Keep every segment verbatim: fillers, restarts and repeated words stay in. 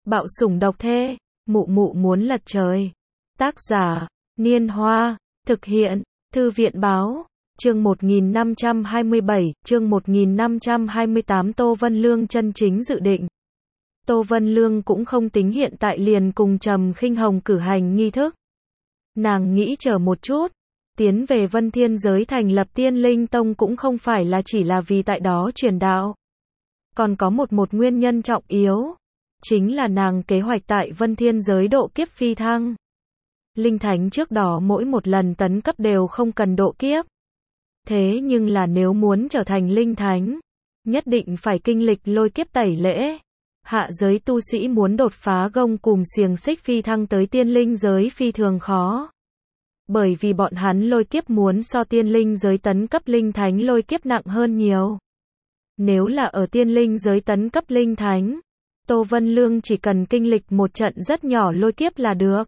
Bạo sủng độc thê, mụ mụ muốn lật trời. Tác giả, Niên Hoa, thực hiện, Thư viện báo, chương một nghìn năm trăm hai mươi bảy, chương một nghìn năm trăm hai mươi tám Tô Vân Lương chân chính dự định. Tô Vân Lương cũng không tính hiện tại liền cùng Trầm Khinh Hồng cử hành nghi thức. Nàng nghĩ chờ một chút, tiến về Vân Thiên giới thành lập Tiên Linh Tông cũng không phải là chỉ là vì tại đó truyền đạo. Còn có một một nguyên nhân trọng yếu, chính là nàng kế hoạch tại Vân Thiên giới độ kiếp phi thăng. Linh thánh trước đó mỗi một lần tấn cấp đều không cần độ kiếp. Thế nhưng là nếu muốn trở thành linh thánh, nhất định phải kinh lịch lôi kiếp tẩy lễ. Hạ giới tu sĩ muốn đột phá gông cùm xiềng xích phi thăng tới tiên linh giới phi thường khó. Bởi vì bọn hắn lôi kiếp muốn so tiên linh giới tấn cấp linh thánh lôi kiếp nặng hơn nhiều. Nếu là ở tiên linh giới tấn cấp linh thánh, Tô Vân Lương chỉ cần kinh lịch một trận rất nhỏ lôi kiếp là được.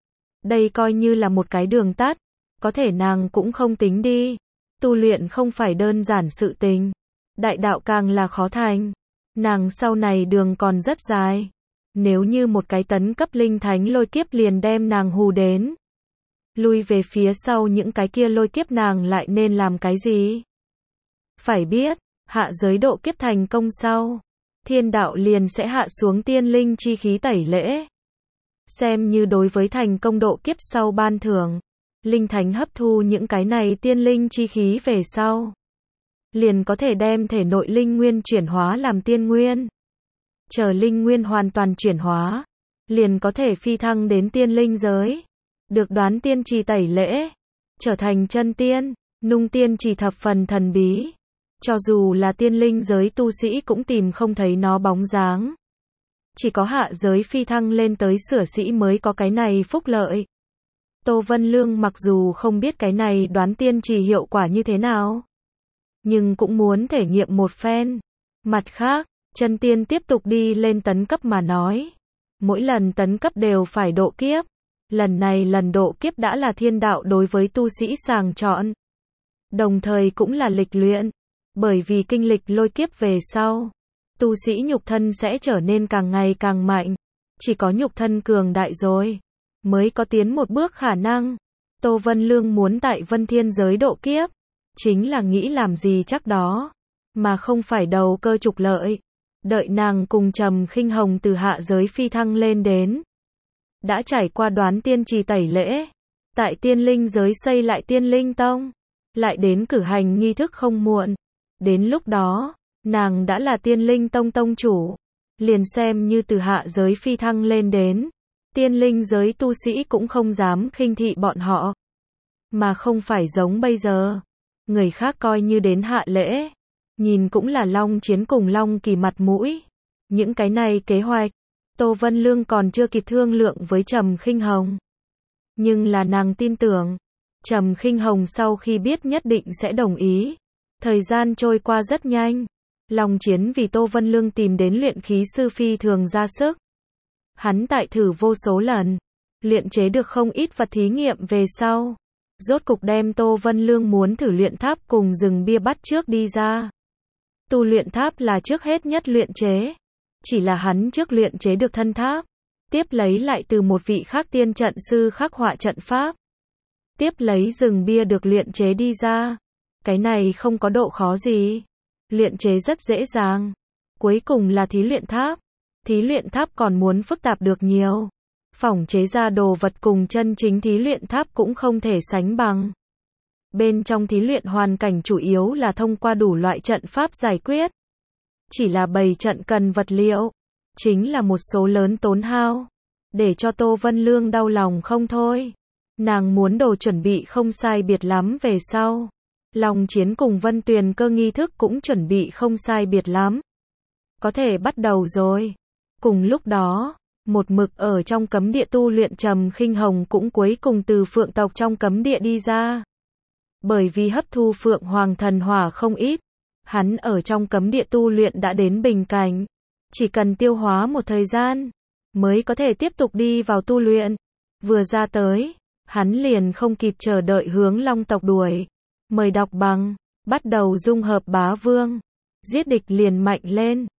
Đây coi như là một cái đường tắt, có thể nàng cũng không tính đi. Tu luyện không phải đơn giản sự tình, đại đạo càng là khó thành. Nàng sau này đường còn rất dài. Nếu như một cái tấn cấp linh thánh lôi kiếp liền đem nàng hù đến, lui về phía sau những cái kia lôi kiếp nàng lại nên làm cái gì? Phải biết, hạ giới độ kiếp thành công sau, thiên đạo liền sẽ hạ xuống tiên linh chi khí tẩy lễ. Xem như đối với thành công độ kiếp sau ban thưởng, linh thánh hấp thu những cái này tiên linh chi khí về sau, liền có thể đem thể nội linh nguyên chuyển hóa làm tiên nguyên. Chờ linh nguyên hoàn toàn chuyển hóa, liền có thể phi thăng đến tiên linh giới, được đoán tiên trì tẩy lễ, trở thành chân tiên. Nung tiên trì thập phần thần bí, cho dù là tiên linh giới tu sĩ cũng tìm không thấy nó bóng dáng. Chỉ có hạ giới phi thăng lên tới sửa sĩ mới có cái này phúc lợi. Tô Vân Lương mặc dù không biết cái này đoán tiên trì hiệu quả như thế nào, nhưng cũng muốn thể nghiệm một phen. Mặt khác, chân tiên tiếp tục đi lên tấn cấp mà nói, mỗi lần tấn cấp đều phải độ kiếp. Lần này lần độ kiếp đã là thiên đạo đối với tu sĩ sàng chọn, đồng thời cũng là lịch luyện. Bởi vì kinh lịch lôi kiếp về sau, tu sĩ nhục thân sẽ trở nên càng ngày càng mạnh. Chỉ có nhục thân cường đại rồi, mới có tiến một bước khả năng. Tô Vân Lương muốn tại Vân Thiên giới độ kiếp, chính là nghĩ làm gì chắc đó, mà không phải đầu cơ trục lợi. Đợi nàng cùng Trầm Khinh Hồng từ hạ giới phi thăng lên đến, đã trải qua đoán tiên trì tẩy lễ, tại tiên linh giới xây lại tiên linh tông, lại đến cử hành nghi thức không muộn. Đến lúc đó, nàng đã là tiên linh tông tông chủ, liền xem như từ hạ giới phi thăng lên đến, tiên linh giới tu sĩ cũng không dám khinh thị bọn họ. Mà không phải giống bây giờ, người khác coi như đến hạ lễ, nhìn cũng là Long Chiến cùng Long Kỳ mặt mũi. Những cái này kế hoạch, Tô Vân Lương còn chưa kịp thương lượng với Trầm Khinh Hồng. Nhưng là nàng tin tưởng, Trầm Khinh Hồng sau khi biết nhất định sẽ đồng ý. Thời gian trôi qua rất nhanh. Long Chiến vì Tô Vân Lương tìm đến luyện khí sư phi thường ra sức. Hắn tại thử vô số lần, luyện chế được không ít vật thí nghiệm về sau, rốt cục đem Tô Vân Lương muốn thử luyện tháp cùng rừng bia bắt trước đi ra. Tu luyện tháp là trước hết nhất luyện chế, chỉ là hắn trước luyện chế được thân tháp, tiếp lấy lại từ một vị khác tiên trận sư khắc họa trận pháp, tiếp lấy rừng bia được luyện chế đi ra. Cái này không có độ khó gì, luyện chế rất dễ dàng. Cuối cùng là thí luyện tháp. Thí luyện tháp còn muốn phức tạp được nhiều. Phỏng chế ra đồ vật cùng chân chính thí luyện tháp cũng không thể sánh bằng. Bên trong thí luyện hoàn cảnh chủ yếu là thông qua đủ loại trận pháp giải quyết. Chỉ là bày trận cần vật liệu, chính là một số lớn tốn hao, để cho Tô Vân Lương đau lòng không thôi. Nàng muốn đồ chuẩn bị không sai biệt lắm về sau. Long Chiến cùng Vân Tuyền Cơ nghi thức cũng chuẩn bị không sai biệt lắm. Có thể bắt đầu rồi. Cùng lúc đó, một mực ở trong cấm địa tu luyện Trầm Khinh Hồng cũng cuối cùng từ phượng tộc trong cấm địa đi ra. Bởi vì hấp thu phượng hoàng thần hỏa không ít, hắn ở trong cấm địa tu luyện đã đến bình cảnh. Chỉ cần tiêu hóa một thời gian, mới có thể tiếp tục đi vào tu luyện. Vừa ra tới, hắn liền không kịp chờ đợi hướng Long tộc đuổi. Mời đọc bằng, bắt đầu dung hợp bá vương, giết địch liền mạnh lên.